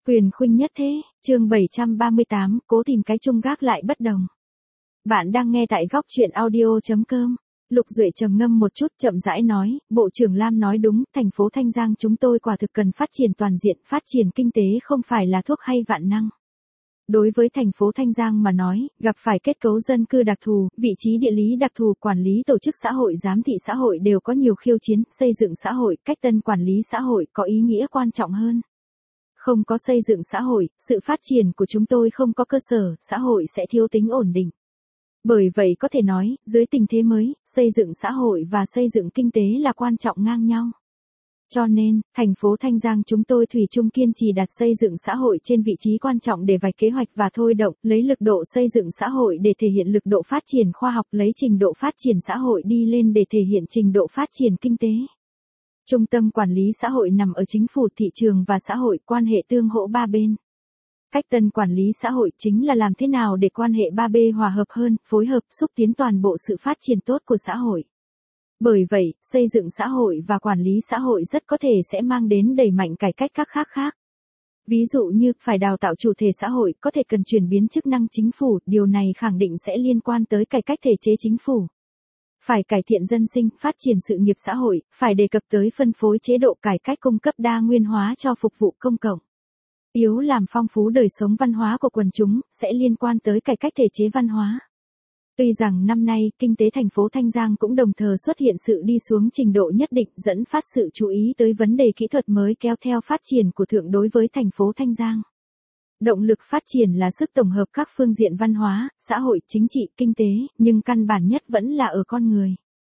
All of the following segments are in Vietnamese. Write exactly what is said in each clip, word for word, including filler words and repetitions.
Quyền khuynh nhất thế, chương bảy trăm ba mươi tám, cố tìm cái chung gác lại bất đồng. Bạn đang nghe tại góc truyện audio.com. Lục Duệ trầm ngâm một chút chậm rãi nói, Bộ trưởng Lam nói đúng, thành phố Thanh Giang chúng tôi quả thực cần phát triển toàn diện, phát triển kinh tế không phải là thuốc hay vạn năng. Đối với thành phố Thanh Giang mà nói, gặp phải kết cấu dân cư đặc thù, vị trí địa lý đặc thù, quản lý tổ chức xã hội, giám thị xã hội đều có nhiều khiêu chiến, xây dựng xã hội, cách tân quản lý xã hội có ý nghĩa quan trọng hơn. Không có xây dựng xã hội, sự phát triển của chúng tôi không có cơ sở, xã hội sẽ thiếu tính ổn định. Bởi vậy có thể nói, dưới tình thế mới, xây dựng xã hội và xây dựng kinh tế là quan trọng ngang nhau. Cho nên, thành phố Thanh Giang chúng tôi thủy chung kiên trì đặt xây dựng xã hội trên vị trí quan trọng để vạch kế hoạch và thôi động, lấy lực độ xây dựng xã hội để thể hiện lực độ phát triển khoa học, lấy trình độ phát triển xã hội đi lên để thể hiện trình độ phát triển kinh tế. Trung tâm quản lý xã hội nằm ở chính phủ, thị trường và xã hội, quan hệ tương hỗ ba bên. Cách tân quản lý xã hội chính là làm thế nào để quan hệ ba bên hòa hợp hơn, phối hợp, xúc tiến toàn bộ sự phát triển tốt của xã hội. Bởi vậy, xây dựng xã hội và quản lý xã hội rất có thể sẽ mang đến đẩy mạnh cải cách các khác khác. Ví dụ như, phải đào tạo chủ thể xã hội, có thể cần chuyển biến chức năng chính phủ, điều này khẳng định sẽ liên quan tới cải cách thể chế chính phủ. Phải cải thiện dân sinh, phát triển sự nghiệp xã hội, phải đề cập tới phân phối chế độ, cải cách cung cấp đa nguyên hóa cho phục vụ công cộng. Yếu làm phong phú đời sống văn hóa của quần chúng, sẽ liên quan tới cải cách thể chế văn hóa. Tuy rằng năm nay, kinh tế thành phố Thanh Giang cũng đồng thời xuất hiện sự đi xuống trình độ nhất định, dẫn phát sự chú ý tới vấn đề kỹ thuật mới kéo theo phát triển của thượng đối với thành phố Thanh Giang. Động lực phát triển là sức tổng hợp các phương diện văn hóa, xã hội, chính trị, kinh tế, nhưng căn bản nhất vẫn là ở con người.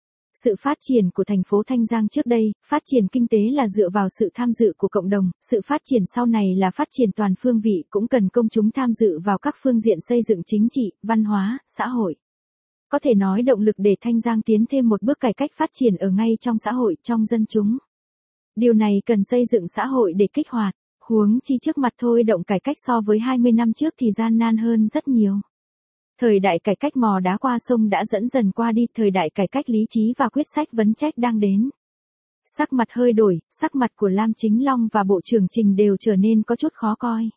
Sự phát triển của thành phố Thanh Giang trước đây, phát triển kinh tế là dựa vào sự tham dự của cộng đồng, sự phát triển sau này là phát triển toàn phương vị, cũng cần công chúng tham dự vào các phương diện xây dựng chính trị, văn hóa, xã hội. Có thể nói động lực để Thanh Giang tiến thêm một bước cải cách phát triển ở ngay trong xã hội, trong dân chúng. Điều này cần xây dựng xã hội để kích hoạt, huống chi trước mặt thôi động cải cách so với hai mươi năm trước thì gian nan hơn rất nhiều. Thời đại cải cách mò đá qua sông đã dẫn dần qua đi, thời đại cải cách lý trí và quyết sách vấn trách đang đến. Sắc mặt hơi đổi, sắc mặt của Lam Chính Long và Bộ trưởng Trình đều trở nên có chút khó coi.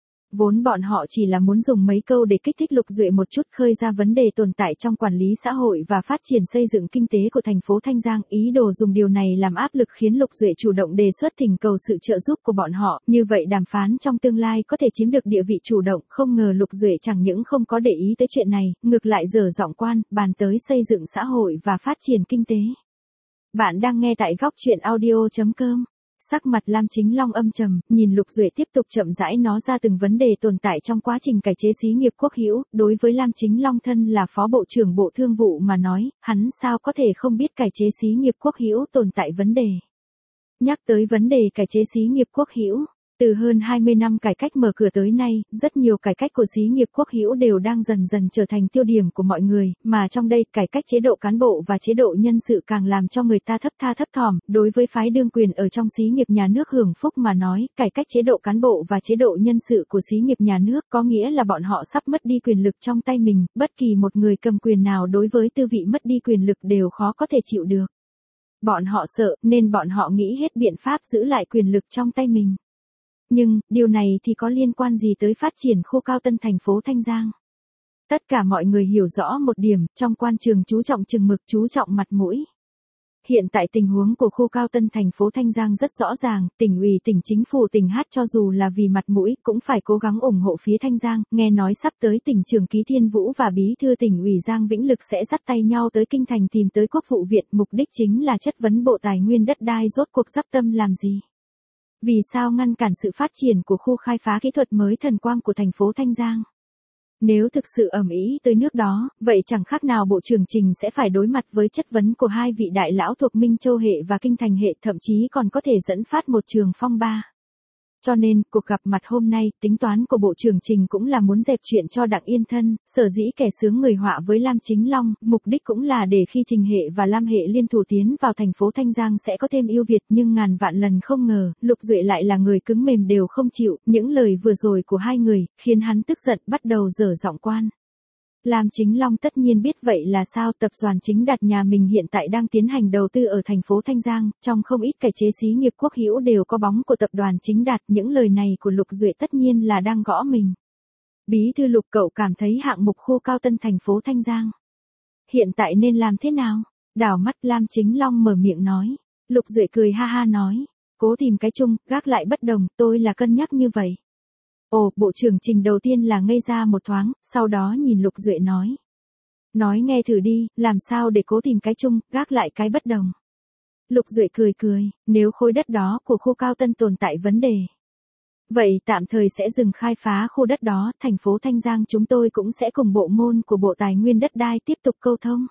Vốn bọn họ chỉ là muốn dùng mấy câu để kích thích Lục Duệ một chút, khơi ra vấn đề tồn tại trong quản lý xã hội và phát triển xây dựng kinh tế của thành phố Thanh Giang, ý đồ dùng điều này làm áp lực khiến Lục Duệ chủ động đề xuất thỉnh cầu sự trợ giúp của bọn họ, như vậy đàm phán trong tương lai có thể chiếm được địa vị chủ động. Không ngờ Lục Duệ chẳng những không có để ý tới chuyện này, ngược lại dở giọng quan, bàn tới xây dựng xã hội và phát triển kinh tế. Bạn đang nghe tại góc truyện audio.com. Sắc mặt Lam Chính Long âm trầm, nhìn Lục Duệ tiếp tục chậm rãi nói ra từng vấn đề tồn tại trong quá trình cải chế xí nghiệp quốc hữu. Đối với Lam Chính Long thân là Phó Bộ trưởng Bộ Thương vụ mà nói, hắn sao có thể không biết cải chế xí nghiệp quốc hữu tồn tại vấn đề. Nhắc tới vấn đề cải chế xí nghiệp quốc hữu, từ hơn hai mươi năm cải cách mở cửa tới nay, rất nhiều cải cách của xí nghiệp quốc hữu đều đang dần dần trở thành tiêu điểm của mọi người, mà trong đây cải cách chế độ cán bộ và chế độ nhân sự càng làm cho người ta thấp tha thấp thỏm. Đối với phái đương quyền ở trong xí nghiệp nhà nước hưởng phúc mà nói, cải cách chế độ cán bộ và chế độ nhân sự của xí nghiệp nhà nước có nghĩa là bọn họ sắp mất đi quyền lực trong tay mình, bất kỳ một người cầm quyền nào đối với tư vị mất đi quyền lực đều khó có thể chịu được. Bọn họ sợ, nên bọn họ nghĩ hết biện pháp giữ lại quyền lực trong tay mình. Nhưng, điều này thì có liên quan gì tới phát triển khu cao tân thành phố Thanh Giang? Tất cả mọi người hiểu rõ một điểm, trong quan trường chú trọng chừng mực, chú trọng mặt mũi. Hiện tại tình huống của khu cao tân thành phố Thanh Giang rất rõ ràng, tỉnh ủy, tỉnh chính phủ, tỉnh Hát cho dù là vì mặt mũi cũng phải cố gắng ủng hộ phía Thanh Giang. Nghe nói sắp tới tỉnh trưởng Ký Thiên Vũ và bí thư tỉnh ủy Giang Vĩnh Lực sẽ dắt tay nhau tới kinh thành tìm tới Quốc vụ viện, mục đích chính là chất vấn Bộ Tài nguyên đất đai rốt cuộc dắp tâm làm gì. Vì sao ngăn cản sự phát triển của khu khai phá kỹ thuật mới thần quang của thành phố Thanh Giang? Nếu thực sự ầm ĩ tới nước đó, vậy chẳng khác nào Bộ trưởng Trình sẽ phải đối mặt với chất vấn của hai vị đại lão thuộc Minh Châu hệ và Kinh Thành hệ, thậm chí còn có thể dẫn phát một trường phong ba. Cho nên, cuộc gặp mặt hôm nay, tính toán của Bộ trưởng Trình cũng là muốn dẹp chuyện cho Đặng Yên Thân, sở dĩ kẻ sướng người họa với Lam Chính Long, mục đích cũng là để khi Trình hệ và Lam hệ liên thủ tiến vào thành phố Thanh Giang sẽ có thêm ưu việt, nhưng ngàn vạn lần không ngờ, Lục Duệ lại là người cứng mềm đều không chịu, những lời vừa rồi của hai người, khiến hắn tức giận bắt đầu dở giọng quan. Lam Chính Long tất nhiên biết vậy là sao, tập đoàn Chính Đạt nhà mình hiện tại đang tiến hành đầu tư ở thành phố Thanh Giang, trong không ít cải chế xí nghiệp quốc hữu đều có bóng của tập đoàn Chính Đạt, những lời này của Lục Duệ tất nhiên là đang gõ mình. Bí thư Lục, cậu cảm thấy hạng mục khu cao tân thành phố Thanh Giang hiện tại nên làm thế nào? Đảo mắt Lam Chính Long mở miệng nói. Lục Duệ cười ha ha nói, cố tìm cái chung, gác lại bất đồng, tôi là cân nhắc như vậy. Ồ, Bộ trưởng Trình đầu tiên là ngây ra một thoáng, sau đó nhìn Lục Duệ nói. Nói nghe thử đi, làm sao để cố tìm cái chung, gác lại cái bất đồng. Lục Duệ cười cười, nếu khối đất đó của khu cao tân tồn tại vấn đề, vậy tạm thời sẽ dừng khai phá khu đất đó, thành phố Thanh Giang chúng tôi cũng sẽ cùng bộ môn của Bộ Tài nguyên Đất đai tiếp tục câu thông,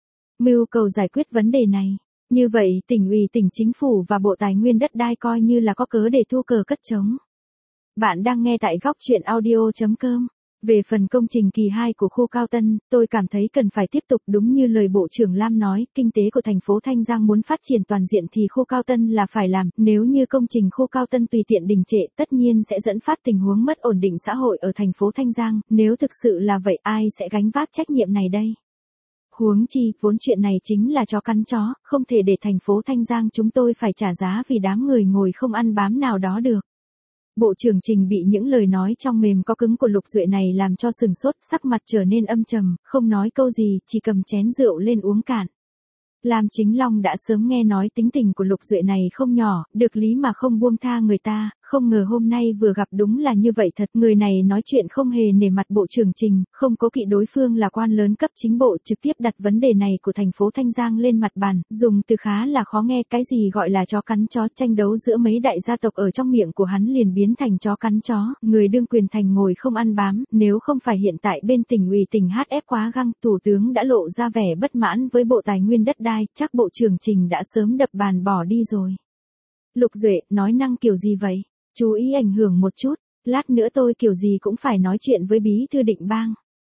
mưu cầu giải quyết vấn đề này. Như vậy, tỉnh ủy, tỉnh chính phủ và Bộ Tài nguyên Đất đai coi như là có cớ để thu cờ cất trống. Bạn đang nghe tại góc truyện audio chấm com. Về phần công trình kỳ hai của khu Cao Tân, tôi cảm thấy cần phải tiếp tục, đúng như lời Bộ trưởng Lam nói, kinh tế của thành phố Thanh Giang muốn phát triển toàn diện thì khu Cao Tân là phải làm, nếu như công trình khu Cao Tân tùy tiện đình trệ, tất nhiên sẽ dẫn phát tình huống mất ổn định xã hội ở thành phố Thanh Giang, nếu thực sự là vậy ai sẽ gánh vác trách nhiệm này đây? Huống chi, vốn chuyện này chính là chó cắn chó, không thể để thành phố Thanh Giang chúng tôi phải trả giá vì đám người ngồi không ăn bám nào đó được. Bộ trưởng Trình bị những lời nói trong mềm có cứng của Lục Duệ này làm cho sừng sốt, sắc mặt trở nên âm trầm, không nói câu gì, chỉ cầm chén rượu lên uống cạn. Lam Chính Long đã sớm nghe nói tính tình của Lục Duệ này không nhỏ, được lý mà không buông tha người ta, không ngờ hôm nay vừa gặp đúng là như vậy thật. Người này nói chuyện không hề nể mặt Bộ trưởng Trình, không cố kỵ đối phương là quan lớn cấp chính bộ, trực tiếp đặt vấn đề này của thành phố Thanh Giang lên mặt bàn, dùng từ khá là khó nghe, cái gì gọi là chó cắn chó, tranh đấu giữa mấy đại gia tộc ở trong miệng của hắn liền biến thành chó cắn chó, người đương quyền thành ngồi không ăn bám, nếu không phải hiện tại bên tỉnh ủy tỉnh hát ép quá găng, thủ tướng đã lộ ra vẻ bất mãn với Bộ Tài nguyên Đất đai, chắc Bộ trưởng Trình đã sớm đập bàn bỏ đi rồi. Lục Duệ, nói năng kiểu gì vậy? Chú ý ảnh hưởng một chút, lát nữa tôi kiểu gì cũng phải nói chuyện với bí thư Định Bang.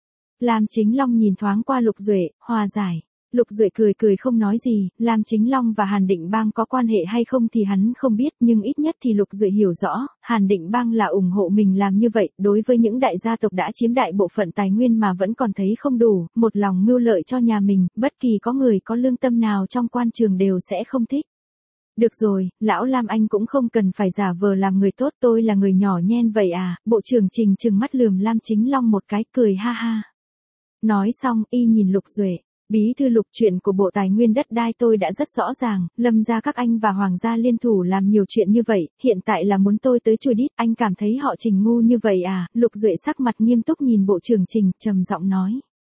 Lam Chính Long nhìn thoáng qua Lục Duệ, hòa giải. Lục Duệ cười cười không nói gì, Lam Chính Long và Hàn Định Bang có quan hệ hay không thì hắn không biết, nhưng ít nhất thì Lục Duệ hiểu rõ, Hàn Định Bang là ủng hộ mình làm như vậy, đối với những đại gia tộc đã chiếm đại bộ phận tài nguyên mà vẫn còn thấy không đủ, một lòng mưu lợi cho nhà mình, bất kỳ có người có lương tâm nào trong quan trường đều sẽ không thích. Được rồi, lão Lam anh cũng không cần phải giả vờ làm người tốt, tôi là người nhỏ nhen vậy à, Bộ trưởng Trình trừng mắt lườm Lam Chính Long một cái, cười ha ha. Nói xong, y nhìn Lục Duệ. Bí thư Lục, chuyện của Bộ Tài nguyên Đất đai tôi đã rất rõ ràng, Lâm gia các anh và Hoàng gia liên thủ làm nhiều chuyện như vậy, hiện tại là muốn tôi tới chùi đít, anh cảm thấy họ Trình ngu như vậy à? Lục Duệ sắc mặt nghiêm túc nhìn Bộ trưởng Trình, trầm giọng nói.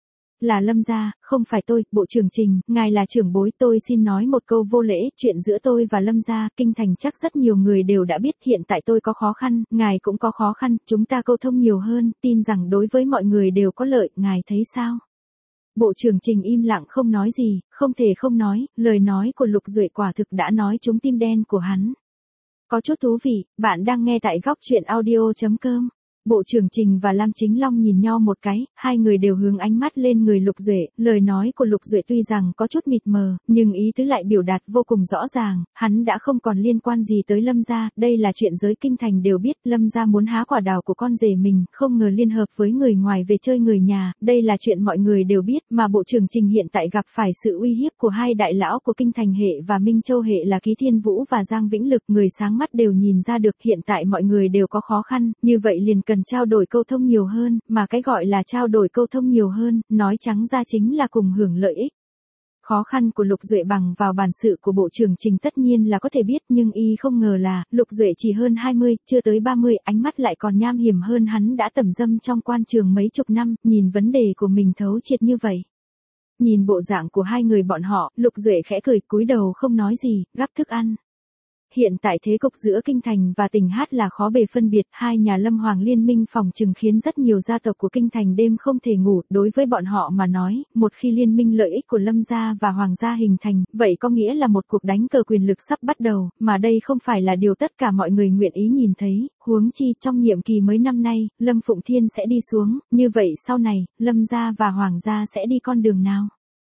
Là Lâm gia, không phải tôi, Bộ trưởng Trình, ngài là trưởng bối, tôi xin nói một câu vô lễ, chuyện giữa tôi và Lâm gia, kinh thành chắc rất nhiều người đều đã biết, hiện tại tôi có khó khăn, ngài cũng có khó khăn, chúng ta câu thông nhiều hơn, tin rằng đối với mọi người đều có lợi, ngài thấy sao? Bộ trưởng Trình im lặng không nói gì, không thể không nói, lời nói của Lục Duệ quả thực đã nói trúng tim đen của hắn. Có chút thú vị, bạn đang nghe tại góc truyện audio chấm com. Bộ trưởng Trình và Lam Chính Long nhìn nhau một cái, hai người đều hướng ánh mắt lên người Lục Duệ, lời nói của Lục Duệ tuy rằng có chút mịt mờ, nhưng ý tứ lại biểu đạt vô cùng rõ ràng, hắn đã không còn liên quan gì tới Lâm gia, đây là chuyện giới kinh thành đều biết, Lâm gia muốn há quả đào của con rể mình, không ngờ liên hợp với người ngoài về chơi người nhà, đây là chuyện mọi người đều biết, mà Bộ trưởng Trình hiện tại gặp phải sự uy hiếp của hai đại lão của kinh thành hệ và Minh Châu hệ là Ký Thiên Vũ và Giang Vĩnh Lực, người sáng mắt đều nhìn ra được hiện tại mọi người đều có khó khăn, như vậy liền cần trao đổi câu thông nhiều hơn, mà cái gọi là trao đổi câu thông nhiều hơn, nói trắng ra chính là cùng hưởng lợi ích. Khó khăn của Lục Duệ bằng vào bản sự của Bộ trưởng Trình tất nhiên là có thể biết, nhưng y không ngờ là, Lục Duệ chỉ hơn hai mươi, chưa tới ba mươi, ánh mắt lại còn nham hiểm hơn hắn đã tẩm dâm trong quan trường mấy chục năm, nhìn vấn đề của mình thấu triệt như vậy. Nhìn bộ dạng của hai người bọn họ, Lục Duệ khẽ cười, cúi đầu không nói gì, gắp thức ăn. Hiện tại thế cục giữa kinh thành và tỉnh Hát là khó bề phân biệt, hai nhà Lâm Hoàng liên minh phòng trừng khiến rất nhiều gia tộc của kinh thành đêm không thể ngủ, đối với bọn họ mà nói, một khi liên minh lợi ích của Lâm gia và Hoàng gia hình thành, vậy có nghĩa là một cuộc đánh cờ quyền lực sắp bắt đầu, mà đây không phải là điều tất cả mọi người nguyện ý nhìn thấy, huống chi trong nhiệm kỳ mới năm nay, Lâm Phụng Thiên sẽ đi xuống, như vậy sau này, Lâm gia và Hoàng gia sẽ đi con đường nào?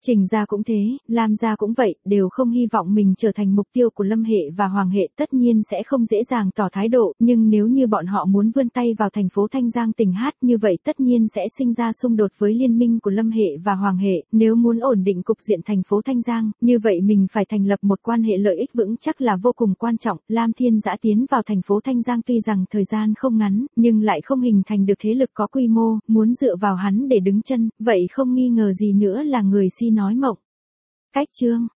Trình gia cũng thế, Lam gia cũng vậy, đều không hy vọng mình trở thành mục tiêu của Lâm Hệ và Hoàng Hệ, tất nhiên sẽ không dễ dàng tỏ thái độ, nhưng nếu như bọn họ muốn vươn tay vào thành phố Thanh Giang tỉnh Hát, như vậy tất nhiên sẽ sinh ra xung đột với liên minh của Lâm Hệ và Hoàng Hệ, nếu muốn ổn định cục diện thành phố Thanh Giang, như vậy mình phải thành lập một quan hệ lợi ích vững chắc là vô cùng quan trọng. Lam Thiên Dã tiến vào thành phố Thanh Giang tuy rằng thời gian không ngắn, nhưng lại không hình thành được thế lực có quy mô, muốn dựa vào hắn để đứng chân, vậy không nghi ngờ gì nữa là người si nói mộng. Cách chương